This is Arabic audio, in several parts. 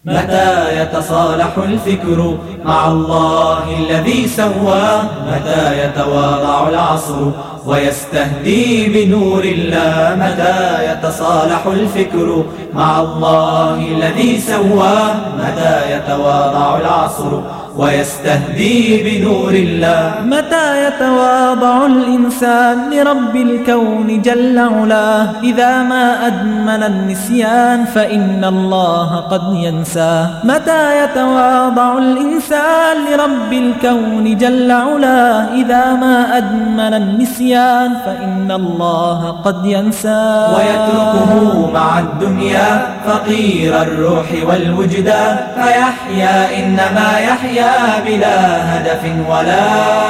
متى يتصالح الفكر مع الله الذي سوى؟ متى يتواضع العصر ويستهدي بنور الله؟ متى يتصالح الفكر مع الله الذي سوى؟ متى يتواضع العصر ويستهدي بنور الله؟ متى يتواضع الإنسان لرب الكون جل علاه؟ إذا ما أدمن النسيان فإن الله قد ينساه. متى يتواضع الإنسان لرب الكون جل علاه؟ إذا ما أدمن النسيان فإن الله قد ينساه. ويتركه مع الدنيا فقير الروح والوجدان، فيحيا إنما يحيا بلا هدف ولا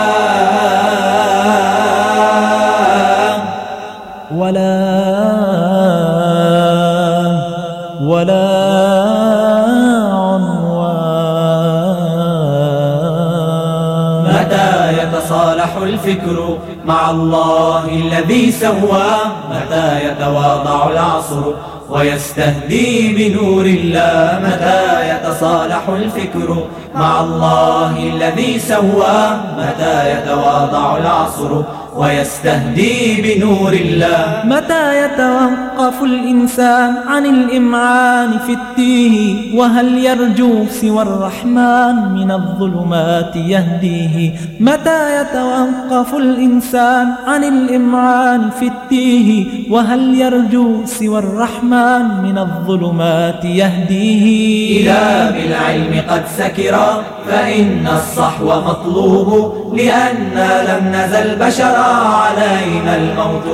عنوان. متى يتصالح الفكر مع الله الذي سوى؟ متى يتواضع العصر ويستهدي بنور الله؟ متى يتصالح الفكر مع الله الذي سوى؟ متى يتواضع العصر ويستهدي بنور الله؟ متى يتوقف الإنسان عن الإمعان في التيه؟ وهل يرجو سوى الرحمن من الظلمات يهديه؟ متى يتوقف الإنسان عن الإمعان في التيه؟ وهل يرجو سوى الرحمن من الظلمات يهديه؟ إذا بالعلم قد سكر فإن الصحو مطلوب، لأننا لم نزل بشرا علينا الموت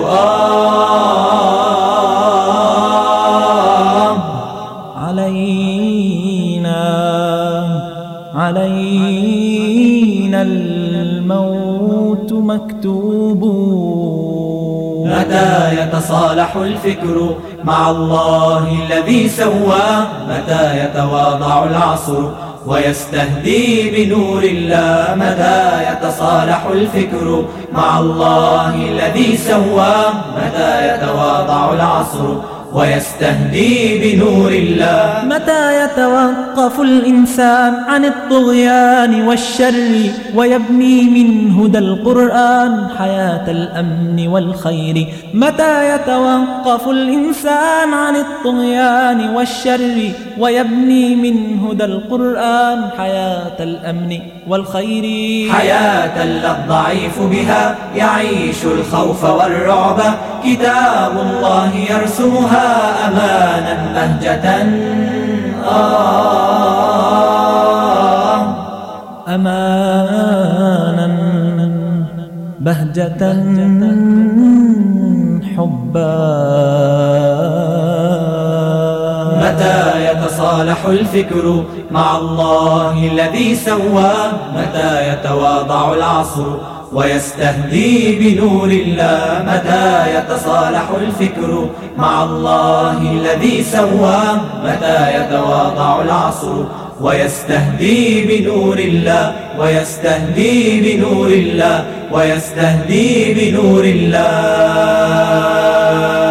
علينا الموت مكتوب. متى يتصالح الفكر مع الله الذي سوى؟ متى يتواضع العصر ويستهدي بنور الله؟ متى يتصالح الفكر مع الله الذي سوى؟ متى يتواضع العصر ويستهدي بنور الله؟ متى يتوقف الإنسان عن الطغيان والشر ويبني من هدى القرآن حياة الأمن والخير؟ متى يتوقف الإنسان عن الطغيان والشر ويبني من هدى القرآن حياة الأمن والخير؟ حياة لا الضعيف بها يعيش الخوف والرعب، كتاب الله يرسمها أمانا بهجة أمانا بهجة حبا. متى يتصالح الفكر مع الله الذي سوى؟ متى يتواضع العصر ويستهدي بنور الله؟ متى يتصالح الفكر مع الله الذي سوى؟ متى يتواضع العصر ويستهدي بنور الله؟ ويستهدي بنور الله؟ ويستهدي بنور الله؟